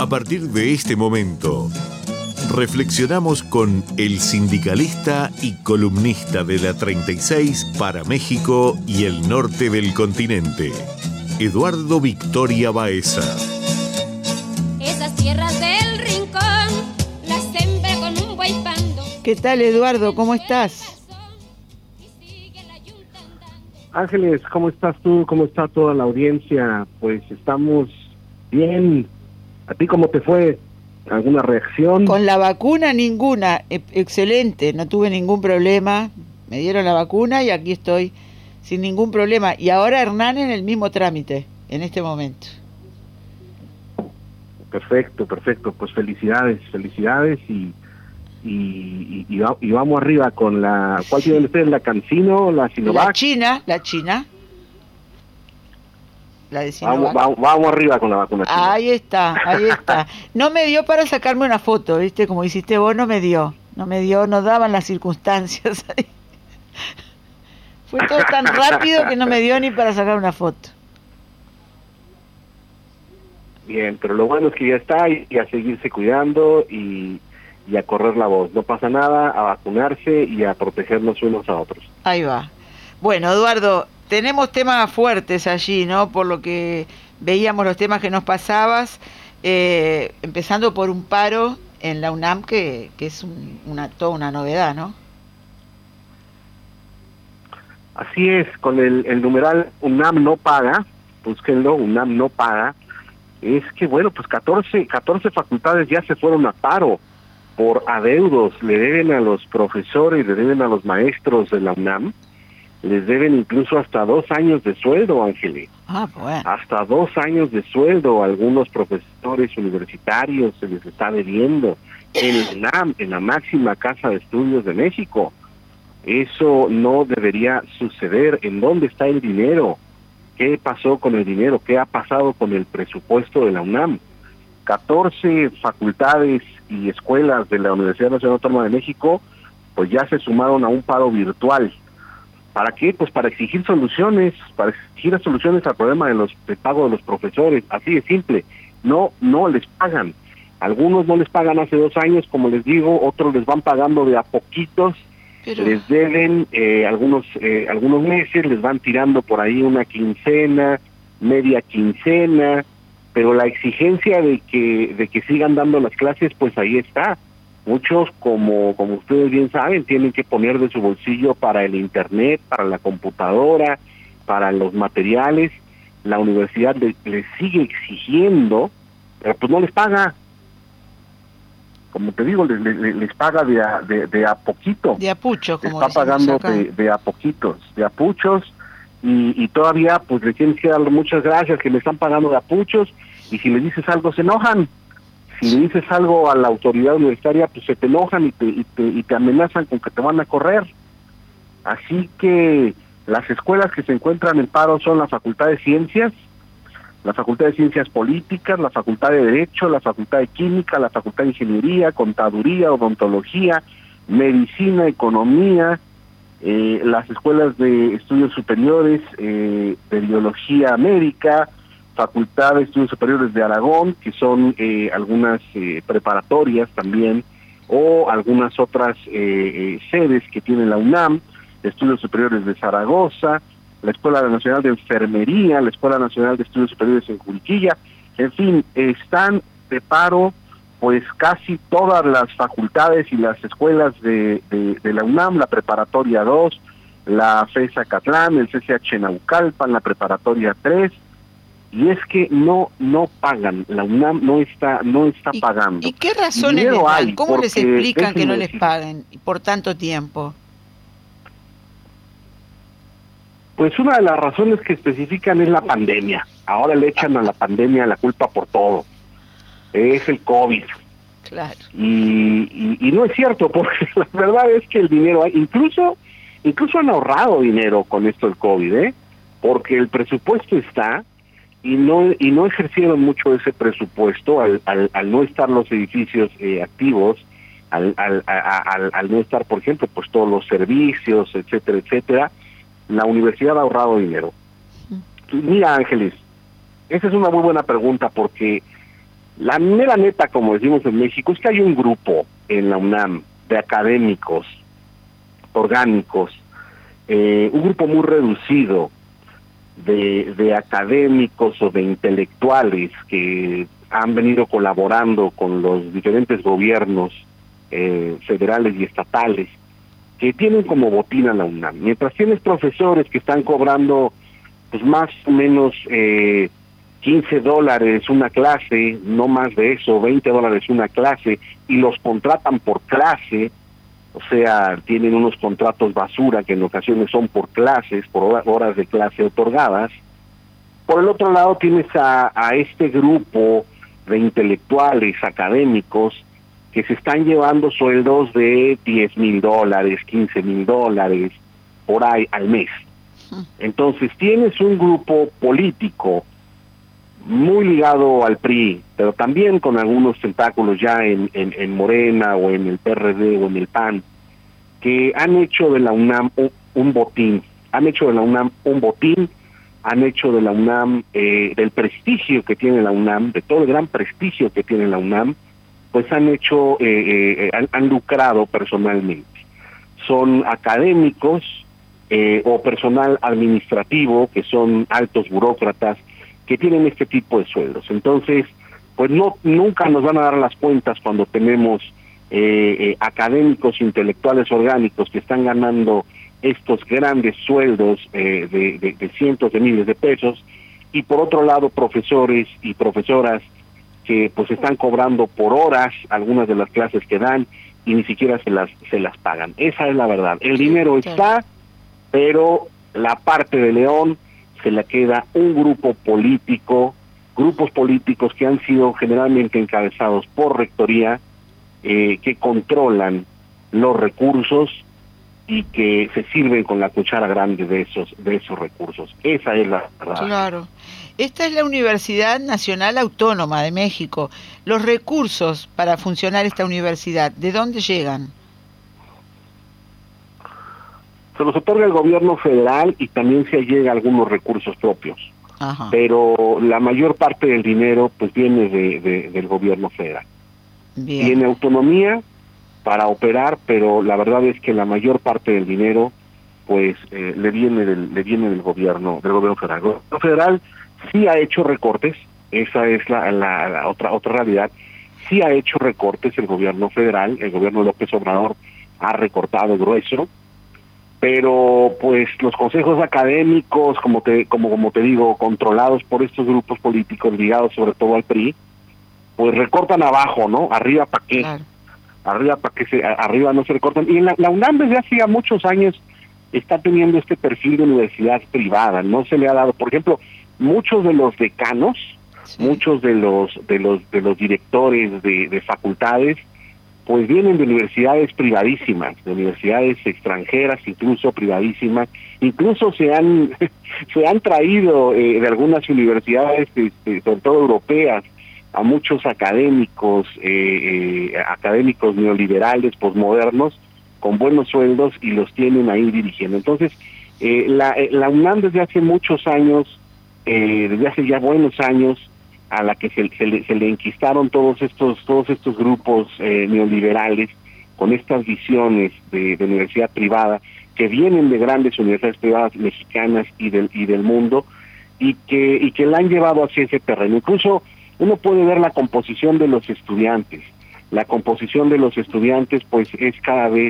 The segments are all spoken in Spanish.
A partir de este momento, reflexionamos con el sindicalista y columnista de la 36 para México y el norte del continente, Eduardo Victoria Baeza. Esas tierras del rincón las sembré con un buen pando. ¿Qué tal, Eduardo? ¿Cómo estás? Ángeles, ¿cómo estás tú? ¿Cómo está toda la audiencia? Pues estamos bien. ¿A ti cómo te fue? ¿Alguna reacción? Con la vacuna ninguna, excelente, no tuve ningún problema, me dieron la vacuna y aquí estoy sin ningún problema. Y ahora Hernán en el mismo trámite, en este momento. Perfecto, pues felicidades y vamos arriba con la... ¿Cuál tienen ustedes? ¿La CanSino, la Sinovac? La China. La de Sinovac. Vamos arriba con la vacuna china. Ahí está. No me dio para sacarme una foto, ¿viste? Como hiciste vos, no me dio, no daban las circunstancias. Fue todo tan rápido que no me dio ni para sacar una foto. Bien, pero lo bueno es que ya está y a seguirse cuidando y a correr la voz. No pasa nada, a vacunarse y a protegernos unos a otros. Ahí va. Bueno, Eduardo, tenemos temas fuertes allí, ¿no? Por lo que veíamos los temas que nos pasabas, empezando por un paro en la UNAM, que es toda una novedad, ¿no? Así es, con el numeral UNAM no paga, búsquenlo, UNAM no paga, es que bueno, pues 14 facultades ya se fueron a paro por adeudos, le deben a los profesores, le deben a los maestros de la UNAM, les deben incluso hasta 2 años de sueldo, Ángeles. Bueno. Hasta 2 años de sueldo a algunos profesores universitarios se les está debiendo en la UNAM, en la máxima casa de estudios de México. Eso no debería suceder. ¿En dónde está el dinero? ¿Qué pasó con el dinero? ¿Qué ha pasado con el presupuesto de la UNAM? 14 facultades y escuelas de la Universidad Nacional Autónoma de México pues ya se sumaron a un paro virtual. ¿Para qué? Pues para exigir soluciones al problema de pago de los profesores, así de simple. No les pagan. Algunos no les pagan hace 2 años, como les digo, otros les van pagando de a poquitos. Pero... les deben algunos meses, les van tirando por ahí una quincena, media quincena, pero la exigencia de que sigan dando las clases, pues ahí está. Muchos, como ustedes bien saben, tienen que poner de su bolsillo para el internet, para la computadora, para los materiales. La universidad les sigue exigiendo, pero pues no les paga. Como te digo, les paga de a poquito. De a pucho, como está pagando de a poquitos, de a puchos, y todavía pues le tienes que dar muchas gracias que me están pagando de a puchos, y si le dices algo se enojan. Si le dices algo a la autoridad universitaria, pues se te enojan y te amenazan con que te van a correr. Así que las escuelas que se encuentran en paro son la Facultad de Ciencias, la Facultad de Ciencias Políticas, la Facultad de Derecho, la Facultad de Química, la Facultad de Ingeniería, Contaduría, Odontología, Medicina, Economía, las escuelas de estudios superiores, de Biología Médica, Facultad de Estudios Superiores de Aragón, que son algunas preparatorias también, o algunas otras sedes que tiene la UNAM, Estudios Superiores de Zaragoza, la Escuela Nacional de Enfermería, la Escuela Nacional de Estudios Superiores en Juriquilla. En fin, están de paro pues casi todas las facultades y las escuelas de la UNAM, la Preparatoria 2, la FES Acatlán, el CCH Naucalpan, la Preparatoria 3, y es que no pagan, la UNAM no está pagando. ¿Y qué razones les dan? ¿Cómo les explican que no les paguen por tanto tiempo? Pues una de las razones que especifican es la pandemia. Ahora le echan a la pandemia la culpa por todo. Es el COVID. Claro. Y no es cierto, porque la verdad es que el dinero, incluso han ahorrado dinero con esto del COVID, porque el presupuesto está y no ejercieron mucho ese presupuesto al no estar los edificios activos, al no estar, por ejemplo, pues todos los servicios, etcétera. La universidad ha ahorrado dinero. Mira, Ángeles, esa es una muy buena pregunta, porque La mera neta, como decimos en México, es que hay un grupo en la UNAM de académicos orgánicos, un grupo muy reducido de académicos o de intelectuales que han venido colaborando con los diferentes gobiernos federales y estatales, que tienen como botín a la UNAM. Mientras tienes profesores que están cobrando pues más o menos $15 una clase, no más de eso, $20 una clase, y los contratan por clase, o sea, tienen unos contratos basura que en ocasiones son por clases, por horas de clase otorgadas. Por el otro lado tienes a este grupo de intelectuales académicos que se están llevando sueldos de $10,000, $15,000 por ahí al mes. Entonces tienes un grupo político muy ligado al PRI, pero también con algunos tentáculos ya en Morena o en el PRD o en el PAN, que han hecho de la UNAM un botín, han hecho de la UNAM del prestigio que tiene la UNAM, de todo el gran prestigio que tiene la UNAM, pues han lucrado personalmente. Son académicos o personal administrativo, que son altos burócratas, que tienen este tipo de sueldos. Entonces, pues nunca nos van a dar las cuentas cuando tenemos académicos intelectuales orgánicos que están ganando estos grandes sueldos de cientos de miles de pesos, y por otro lado profesores y profesoras que pues están cobrando por horas algunas de las clases que dan y ni siquiera se las pagan. Esa es la verdad. El dinero está, pero la parte de León se la queda un grupo político, grupos políticos que han sido generalmente encabezados por rectoría, que controlan los recursos y que se sirven con la cuchara grande de esos recursos. Esa es la verdad. Claro. Esta es la Universidad Nacional Autónoma de México. Los recursos para funcionar esta universidad, ¿de dónde llegan? Se los otorga el gobierno federal y también se llega a algunos recursos propios. Ajá. Pero la mayor parte del dinero pues viene del gobierno federal. Bien. Tiene autonomía para operar, pero la verdad es que la mayor parte del dinero pues le viene del gobierno federal. El gobierno federal sí ha hecho recortes, esa es la otra realidad. Sí ha hecho recortes el gobierno federal, el gobierno de López Obrador ha recortado grueso, pero pues los consejos académicos, como te digo, controlados por estos grupos políticos ligados sobre todo al PRI, pues recortan abajo, ¿no? Arriba para qué, claro. Arriba no se recortan. Y la UNAM desde hace ya muchos años está teniendo este perfil de universidad privada, no se le ha dado, por ejemplo, muchos de los decanos, sí, muchos de los directores de facultades, pues vienen de universidades privadísimas, de universidades extranjeras, incluso privadísimas, incluso se han traído de algunas universidades, sobre todo europeas, a muchos académicos neoliberales, posmodernos, con buenos sueldos, y los tienen ahí dirigiendo. Entonces, la UNAM desde hace muchos años, desde hace ya buenos años, a la que se le enquistaron todos estos grupos neoliberales con estas visiones de universidad privada que vienen de grandes universidades privadas mexicanas y del mundo, y que la han llevado hacia ese terreno. Incluso uno puede ver la composición de los estudiantes. La composición de los estudiantes pues es cada vez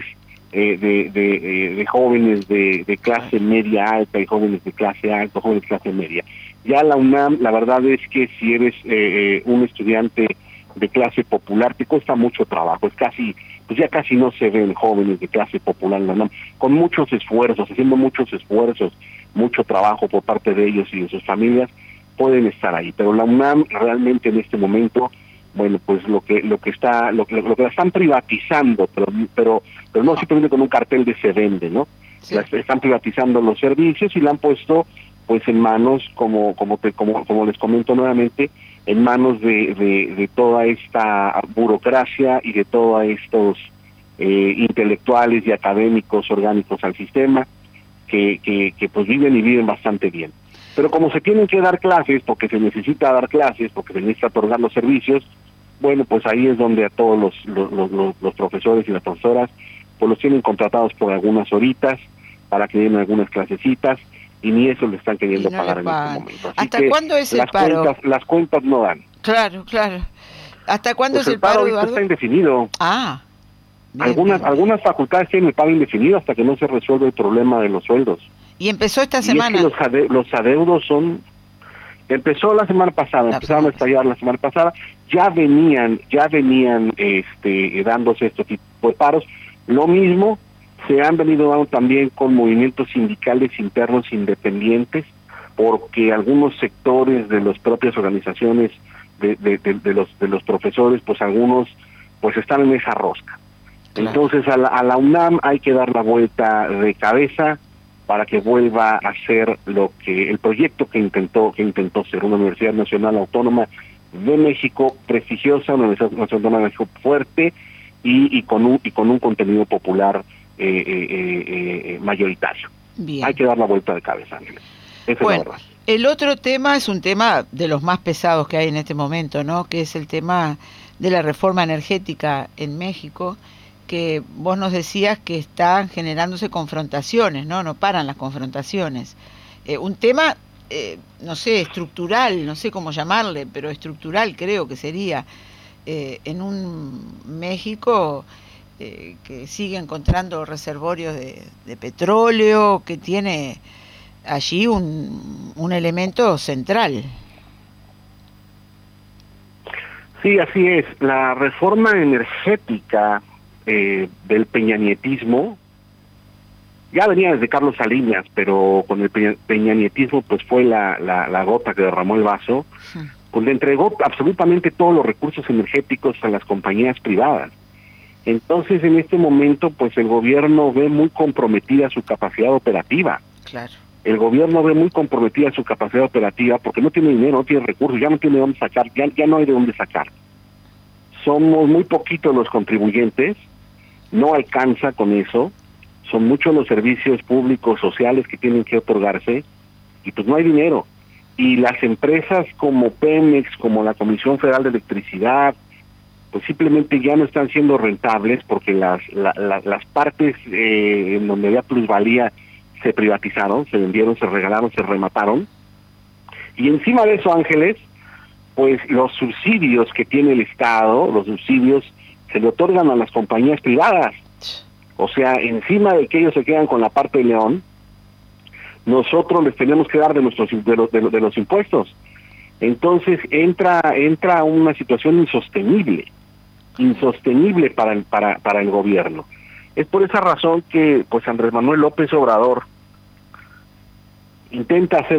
de jóvenes de clase media alta y jóvenes de clase alta, jóvenes de clase media. Ya la UNAM, la verdad es que si eres un estudiante de clase popular, te cuesta mucho trabajo. Ya casi no se ven jóvenes de clase popular en la UNAM, con muchos esfuerzos, haciendo muchos esfuerzos, mucho trabajo por parte de ellos y de sus familias, pueden estar ahí. Pero la UNAM realmente en este momento, bueno, pues lo que la están privatizando, pero no simplemente con un cartel de se vende, ¿no? Sí. Están privatizando los servicios y la han puesto pues en manos, como les comento nuevamente, en manos de toda esta burocracia y de todos estos intelectuales y académicos orgánicos al sistema que pues viven bastante bien. Pero como se tienen que dar clases, porque se necesita dar clases, porque se necesita otorgar los servicios, bueno, pues ahí es donde a todos los profesores y las profesoras pues los tienen contratados por algunas horitas para que den algunas clasecitas y ni eso le están queriendo pagar en este momento. Así ¿Hasta cuándo es el paro? Las cuentas no dan. Claro. ¿Hasta cuándo Pues es el paro, Eduardo? Está indefinido. Bien, algunas facultades tienen el paro indefinido hasta que no se resuelve el problema de los sueldos. ¿Y empezó esta semana? Y es que los adeudos son... Empezó la semana pasada, empezaron a estallar la semana pasada, ya venían dándose este tipo de paros. Lo mismo se han venido dando también con movimientos sindicales internos independientes, porque algunos sectores de las propias organizaciones de los profesores, pues algunos pues están en esa rosca. Claro. Entonces a la UNAM hay que dar la vuelta de cabeza para que vuelva a ser el proyecto que intentó ser una Universidad Nacional Autónoma de México, prestigiosa, una Universidad Nacional Autónoma de México fuerte y con un contenido popular mayoritario. Bien. Hay que dar la vuelta de cabeza, Ángeles. Esa es la verdad. El otro tema es un tema de los más pesados que hay en este momento, ¿no? Que es el tema de la reforma energética en México, que vos nos decías que están generándose confrontaciones, ¿no? No paran las confrontaciones. Un tema, no sé, estructural, no sé cómo llamarle, pero estructural creo que sería, en un México que sigue encontrando reservorios de petróleo, que tiene allí un elemento central. Sí, así es. La reforma energética del peñanietismo ya venía desde Carlos Salinas, pero con el peñanietismo pues fue la gota que derramó el vaso, pues le entregó absolutamente todos los recursos energéticos a las compañías privadas. Entonces en este momento pues el gobierno ve muy comprometida su capacidad operativa. Claro. El gobierno ve muy comprometida su capacidad operativa porque no tiene dinero, no tiene recursos, ya no tiene de dónde sacar, ya no hay de dónde sacar. Somos muy poquitos los contribuyentes, no alcanza con eso, son muchos los servicios públicos, sociales que tienen que otorgarse, y pues no hay dinero. Y las empresas como Pemex, como la Comisión Federal de Electricidad, pues simplemente ya no están siendo rentables porque las partes en donde había plusvalía se privatizaron, se vendieron, se regalaron, se remataron. Y encima de eso, Ángeles, pues los subsidios que tiene el Estado, los subsidios se le otorgan a las compañías privadas. O sea, encima de que ellos se quedan con la parte de León, nosotros les tenemos que dar de los impuestos. Entonces entra una situación insostenible para el gobierno. Es por esa razón que pues Andrés Manuel López Obrador intenta hacer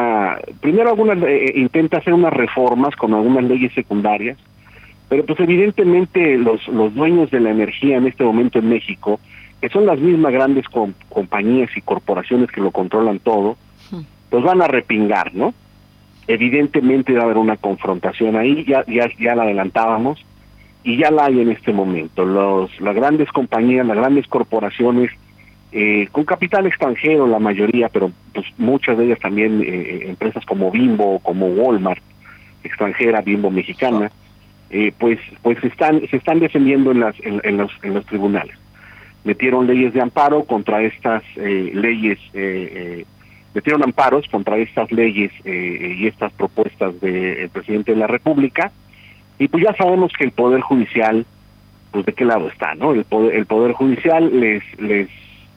unas reformas con algunas leyes secundarias, pero pues evidentemente los dueños de la energía en este momento en México, que son las mismas grandes compañías y corporaciones que lo controlan todo, pues van a repingar, ¿no? Evidentemente va a haber una confrontación ahí, ya la adelantábamos, y ya la hay en este momento. Las grandes compañías, las grandes corporaciones, con capital extranjero la mayoría, pero pues muchas de ellas también empresas como Bimbo, como Walmart, extranjera, Bimbo mexicana, pues se están defendiendo en los tribunales. Metieron leyes de amparo contra estas leyes, metieron amparos contra estas leyes y estas propuestas del presidente de la República, y pues ya sabemos que el Poder Judicial, pues de qué lado está, ¿no? El Poder Judicial les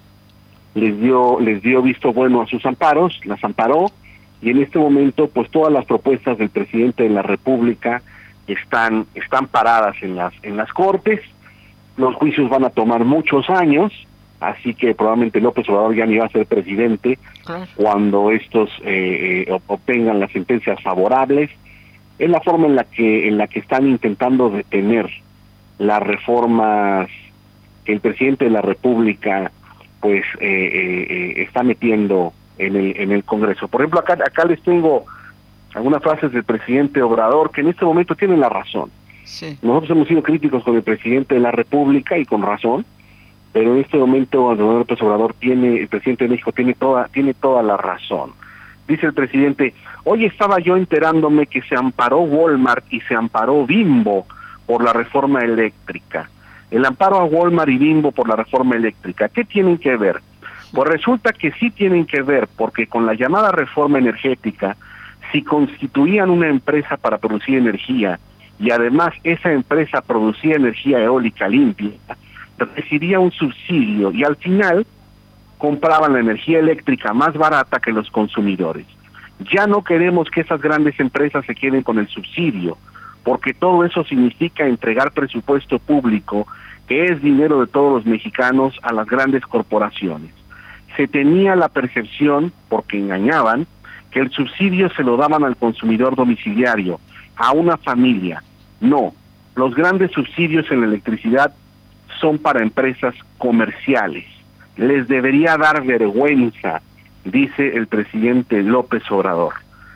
dio visto bueno a sus amparos, las amparó, y en este momento pues todas las propuestas del presidente de la República están paradas en las cortes. Los juicios van a tomar muchos años, así que probablemente López Obrador ya ni va a ser presidente cuando estos obtengan las sentencias favorables. Es la forma en la que están intentando detener las reformas que el presidente de la República pues está metiendo en el Congreso. Por ejemplo, acá les tengo algunas frases del presidente Obrador que en este momento tienen la razón. Sí. Nosotros hemos sido críticos con el presidente de la República y con razón, pero en este momento Andrés Manuel López Obrador el presidente de México tiene toda la razón. Dice el presidente: hoy estaba yo enterándome que se amparó Walmart y se amparó Bimbo por la reforma eléctrica, el amparo a Walmart y Bimbo por la reforma eléctrica. ¿Qué tienen que ver? Pues resulta que sí tienen que ver, porque con la llamada reforma energética, si constituían una empresa para producir energía y además esa empresa producía energía eólica limpia, recibía un subsidio y al final compraban la energía eléctrica más barata que los consumidores. Ya no queremos que esas grandes empresas se queden con el subsidio, porque todo eso significa entregar presupuesto público, que es dinero de todos los mexicanos, a las grandes corporaciones. Se tenía la percepción, porque engañaban, que el subsidio se lo daban al consumidor domiciliario, a una familia. No, los grandes subsidios en la electricidad son para empresas comerciales. Les debería dar vergüenza, dice el presidente López Obrador.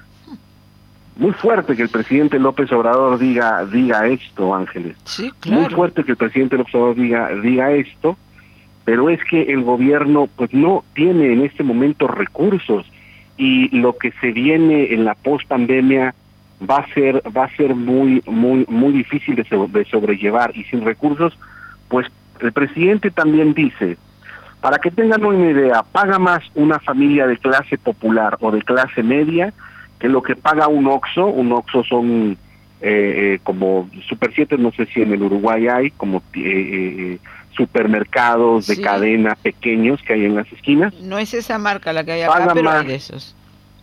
Muy fuerte que el presidente López Obrador diga esto, Ángeles. Sí, claro. Muy fuerte que el presidente López Obrador diga esto, pero es que el gobierno pues no tiene en este momento recursos, y lo que se viene en la post-pandemia va a ser muy difícil de sobrellevar, y sin recursos, pues el presidente también dice, para que tengan una idea, paga más una familia de clase popular o de clase media que lo que paga un Oxxo. Un Oxxo son como Super 7, no sé si en el Uruguay hay, como supermercados de cadena pequeños que hay en las esquinas. No es esa marca la que hay acá, pero hay de esos.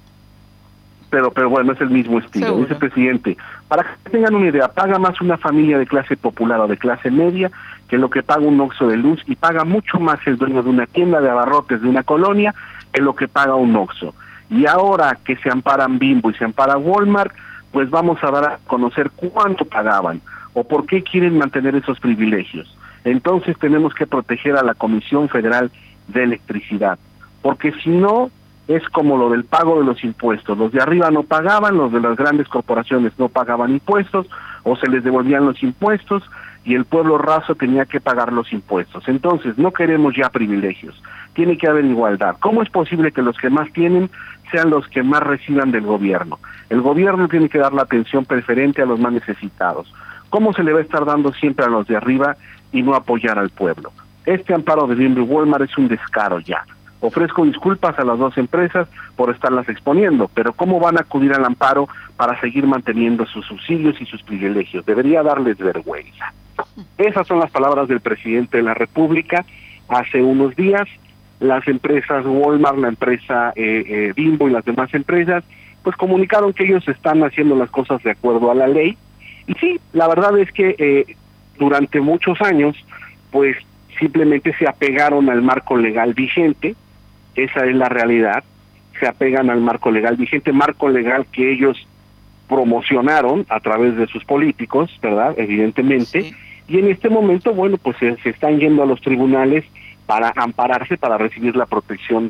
Pero bueno, es el mismo estilo. Seguro. Dice el presidente, para que tengan una idea, paga más una familia de clase popular o de clase media que lo que paga un Oxxo de luz, y paga mucho más el dueño de una tienda de abarrotes de una colonia que lo que paga un Oxxo. Y ahora que se amparan Bimbo y se ampara Walmart, pues vamos a dar a conocer cuánto pagaban o por qué quieren mantener esos privilegios. Entonces tenemos que proteger a la Comisión Federal de Electricidad, porque si no, es como lo del pago de los impuestos. Los de arriba no pagaban, los de las grandes corporaciones no pagaban impuestos, o se les devolvían los impuestos, y el pueblo raso tenía que pagar los impuestos. Entonces, no queremos ya privilegios, tiene que haber igualdad. ¿Cómo es posible que los que más tienen sean los que más reciban del gobierno? El gobierno tiene que dar la atención preferente a los más necesitados. ¿Cómo se le va a estar dando siempre a los de arriba y no apoyar al pueblo? Este amparo de Bimbo y Walmart es un descaro ya. Ofrezco disculpas a las dos empresas por estarlas exponiendo, pero ¿cómo van a acudir al amparo para seguir manteniendo sus subsidios y sus privilegios? Debería darles vergüenza. Esas son las palabras del presidente de la República hace unos días. Las empresas Walmart, la empresa Bimbo y las demás empresas, pues comunicaron que ellos están haciendo las cosas de acuerdo a la ley. Y sí, la verdad es que durante muchos años, pues simplemente se apegaron al marco legal vigente. Esa es la realidad, se apegan al marco legal vigente, marco legal que ellos promocionaron a través de sus políticos, ¿verdad? Evidentemente, sí. Y en este momento, bueno, pues se están yendo a los tribunales para ampararse, para recibir la protección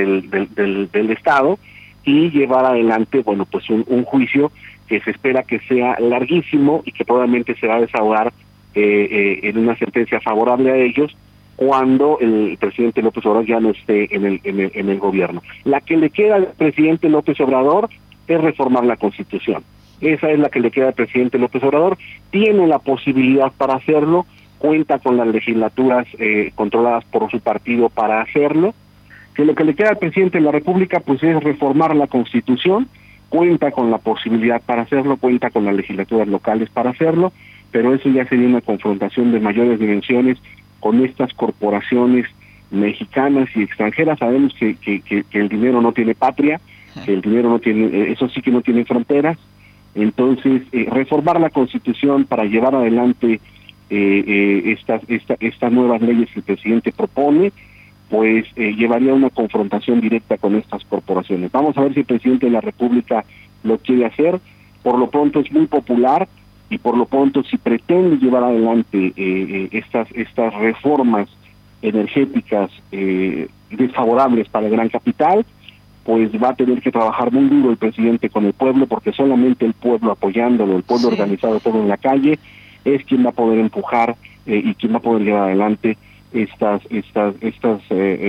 del Estado y llevar adelante, bueno, pues un juicio que se espera que sea larguísimo y que probablemente se va a desahogar en una sentencia favorable a ellos, cuando el presidente López Obrador ya no esté en el gobierno. La que le queda al presidente López Obrador es reformar la Constitución. Esa es la que le queda al presidente López Obrador. Tiene la posibilidad para hacerlo, cuenta con las legislaturas controladas por su partido para hacerlo. Que lo que le queda al presidente de la República pues es reformar la Constitución, cuenta con la posibilidad para hacerlo, cuenta con las legislaturas locales para hacerlo, pero eso ya sería una confrontación de mayores dimensiones con estas corporaciones mexicanas y extranjeras. Sabemos que el dinero no tiene patria, que el dinero no tiene, eso sí que no tiene fronteras. Entonces, reformar la Constitución para llevar adelante estas nuevas leyes que el presidente propone, pues llevaría a una confrontación directa con estas corporaciones. Vamos a ver si el presidente de la República lo quiere hacer. Por lo pronto es muy popular, y por lo pronto si pretende llevar adelante estas reformas energéticas desfavorables para el gran capital, pues va a tener que trabajar muy duro el presidente con el pueblo, porque solamente el pueblo apoyándolo, el pueblo organizado todo en la calle, es quien va a poder empujar y quien va a poder llevar adelante estas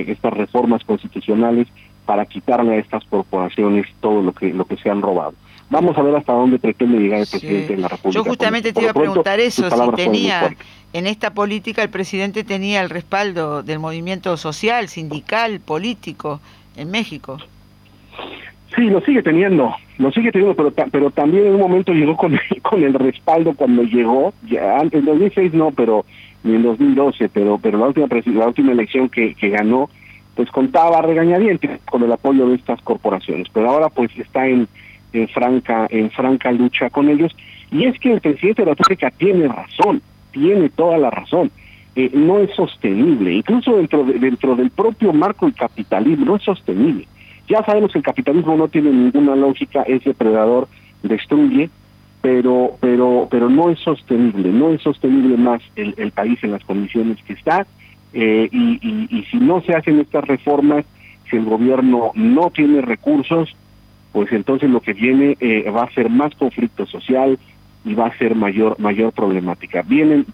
reformas constitucionales para quitarle a estas corporaciones todo lo que se han robado. Vamos a ver hasta dónde pretende llegar el presidente de la República. Yo justamente te iba a preguntar eso, si tenía, en esta política el presidente tenía el respaldo del movimiento social, sindical, político en México. Sí, lo sigue teniendo, pero también en un momento llegó con el respaldo cuando llegó, ya en 2006 no, pero ni en 2012, pero la última elección que ganó, pues contaba a regañadientes con el apoyo de estas corporaciones, pero ahora pues está en franca lucha con ellos, y es que el presidente de la República tiene razón, tiene toda la razón. No es sostenible, incluso dentro del propio marco del capitalismo, no es sostenible. Ya sabemos que el capitalismo no tiene ninguna lógica, es depredador, destruye, pero no es sostenible más el país en las condiciones que está, y si no se hacen estas reformas, si el gobierno no tiene recursos, pues entonces lo que viene va a ser más conflicto social y va a ser mayor problemática.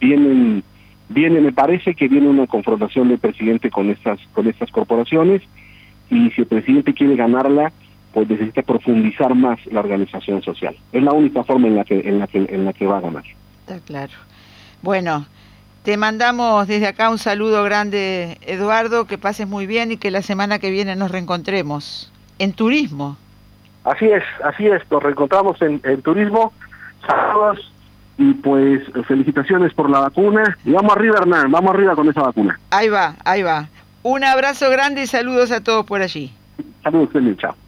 Me parece que viene una confrontación del presidente con estas corporaciones, y si el presidente quiere ganarla, pues necesita profundizar más la organización social. Es la única forma en la que va a ganar. Está claro. Bueno, te mandamos desde acá un saludo grande, Eduardo, que pases muy bien y que la semana que viene nos reencontremos en turismo. Así es, nos reencontramos en turismo. Saludos y pues felicitaciones por la vacuna. Y vamos arriba, Hernán, vamos arriba con esa vacuna. Ahí va. Un abrazo grande y saludos a todos por allí. Saludos, chao.